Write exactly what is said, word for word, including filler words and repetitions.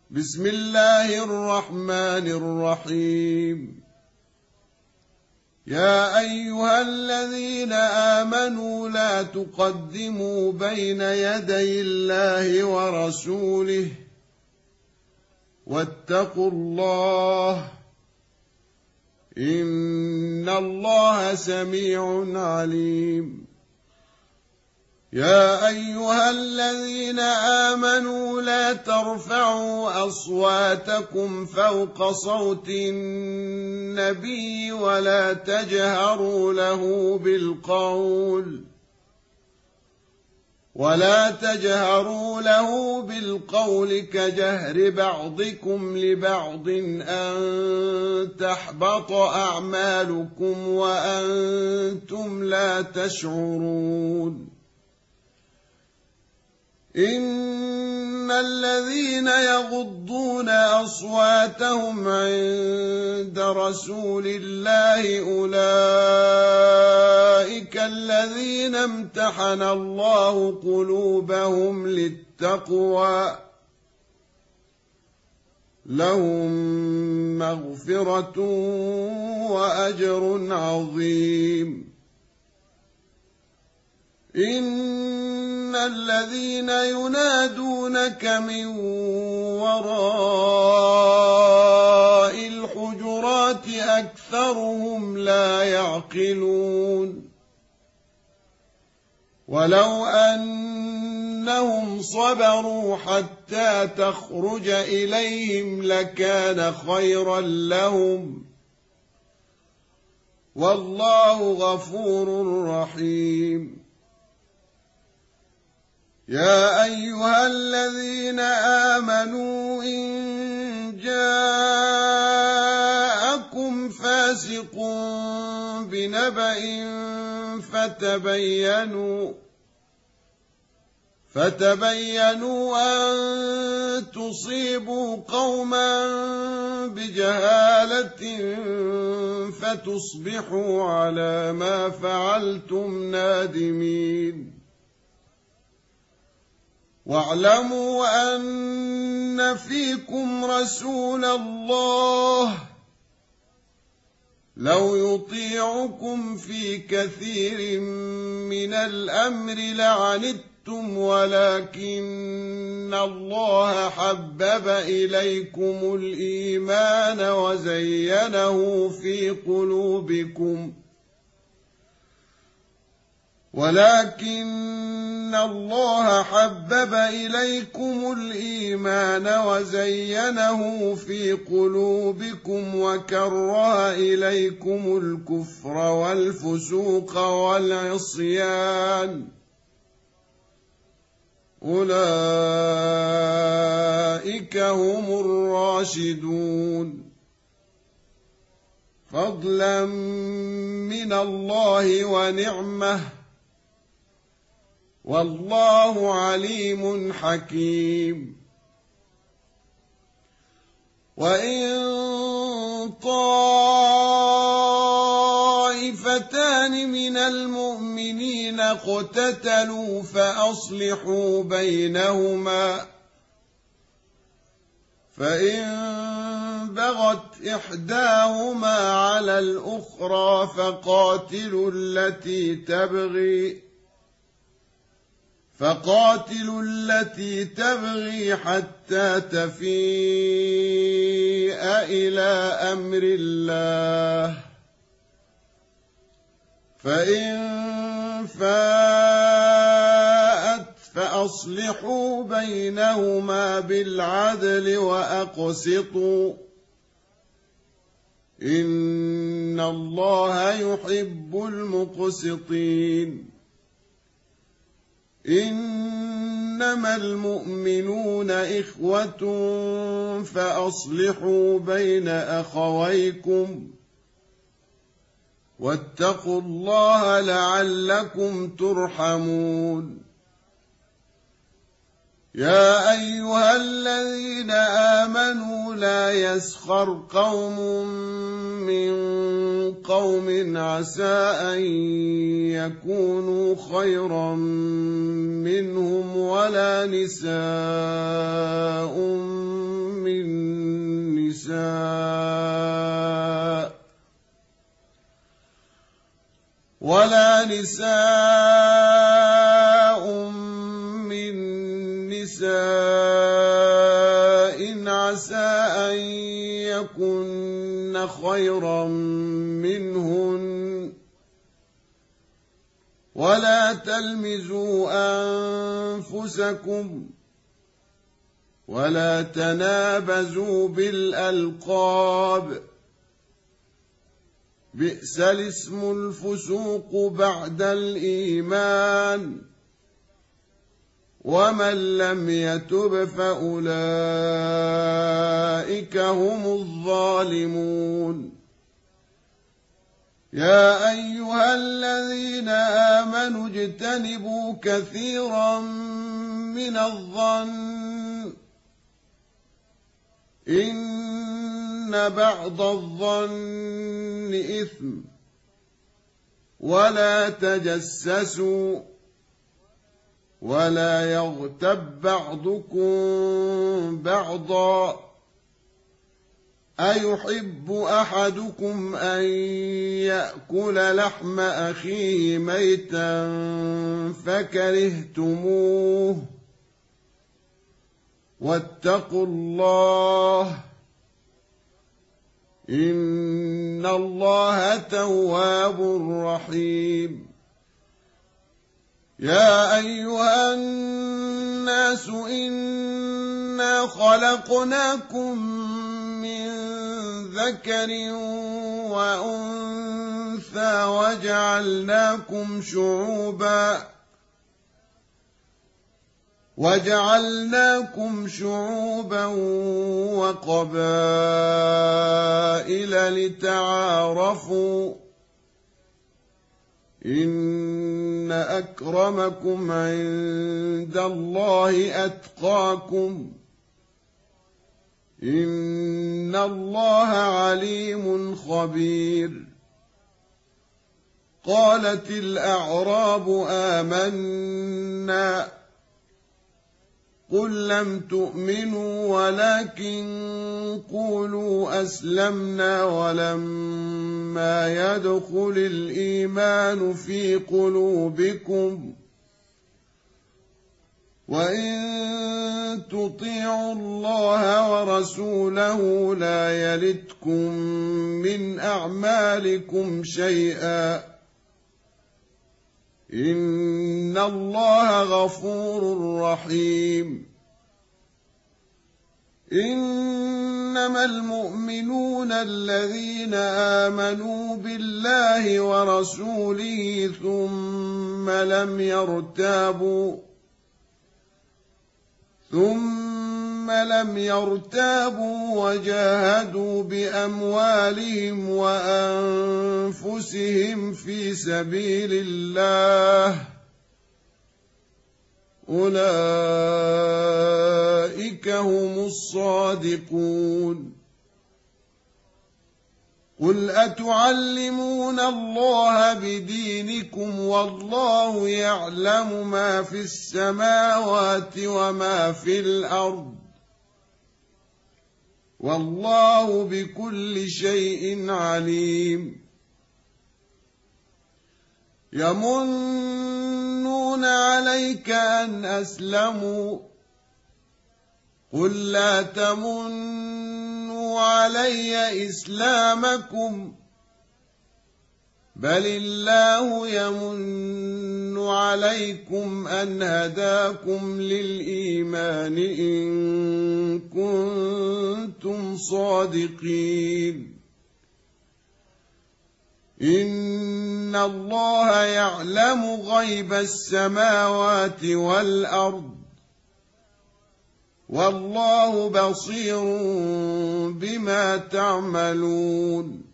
بسم الله الرحمن الرحيم. يا أيها الذين آمنوا لا تقدموا بين يدي الله ورسوله واتقوا الله إن الله سميع عليم. يا أيها الذين آمنوا لا ترفعوا أصواتكم فوق صوت النبي ولا تجهروا له بالقول ولا تجهروا له بالقول كجهر بعضكم لبعض أن تحبط أعمالكم وأنتم لا تشعرون. إن الذين يغضون أصواتهم عند رسول الله أولئك الذين امتحن الله قلوبهم للتقوى لهم مغفرة وأجر عظيم. إن الذين ينادونك من وراء الحجرات أكثرهم لا يعقلون. ولو أنهم صبروا حتى تخرج إليهم لكان خيرا لهم والله غفور رحيم. يا أيها الذين آمنوا إن جاءكم فاسق بنبأ فتبينوا فتبينوا أن تصيبوا قوما بجهالة فتصبحوا على ما فعلتم نادمين. واعلموا أن فيكم رسول الله لو يطيعكم في كثير من الأمر لعنتم ولكن الله حبب إليكم الإيمان وزينه في قلوبكم ولكن الله حبب إليكم الإيمان وزينه في قلوبكم وكره إليكم الكفر والفسوق والعصيان أولئك هم الراشدون فضلا من الله ونعمه والله عليم حكيم. وإن طائفتان من المؤمنين اقتتلوا فأصلحوا بينهما فإن بغت إحداهما على الأخرى فقاتلوا التي تبغي فقاتلوا التي تبغي حتى تفيء إلى أمر الله فإن فاءت فأصلحوا بينهما بالعدل وأقسطوا إن الله يحب المقسطين. إنما المؤمنون إخوة فأصلحوا بين أخويكم واتقوا الله لعلكم ترحمون. يا أيها الذين آمنوا لا يسخر قوم من قوم عسى أن يكونوا خيرا منهم ولا نساء ولا نساء من نساء عسى أن يكن خيرا منهن ولا تلمزوا أنفسكم ولا تنابزوا بالألقاب بئس الاسم الفسوق بعد الإيمان ومن لم يتب فأولئك هم الظالمون يا أيها الذين آمنوا اجتنبوا كثيرا من الظن إن بعض الظن إثم ولا تجسسوا ولا يغتب بعضكم بعضا أيحب أحدكم أن يأكل لحم أخيه ميتا فكرهتموه واتقوا الله إن الله تواب رحيم يا أيها الناس إنا خلقناكم من ذكر وأنثى وجعلناكم شعوبا وجعلناكم شعوبا وقبائل لتعارفوا إن أكرمكم عند الله أتقاكم إن الله عليم خبير قالت الأعراب آمنا قل لم تؤمنوا ولكن قولوا أسلمنا ولما يدخل الإيمان في قلوبكم وإن تطيعوا الله ورسوله لا يلتكم من أعمالكم شيئا إن الله غفور رحيم إنما المؤمنون الذين آمنوا بالله ورسوله ثم لم يرتابوا ثم لم يرتابوا وجاهدوا بأموالهم وأنفسهم في سبيل الله أولئك هم الصادقون قل أتعلمون الله بدينكم والله يعلم ما في السماوات وما في الأرض والله بكل شيء عليم يمنون عليك أن أسلموا قل لا تمنوا علي إسلامكم بل الله يمن عليكم أن هداكم للإيمان إن كنتم صادقين إن الله يعلم غيب السماوات والأرض والله بصير بما تعملون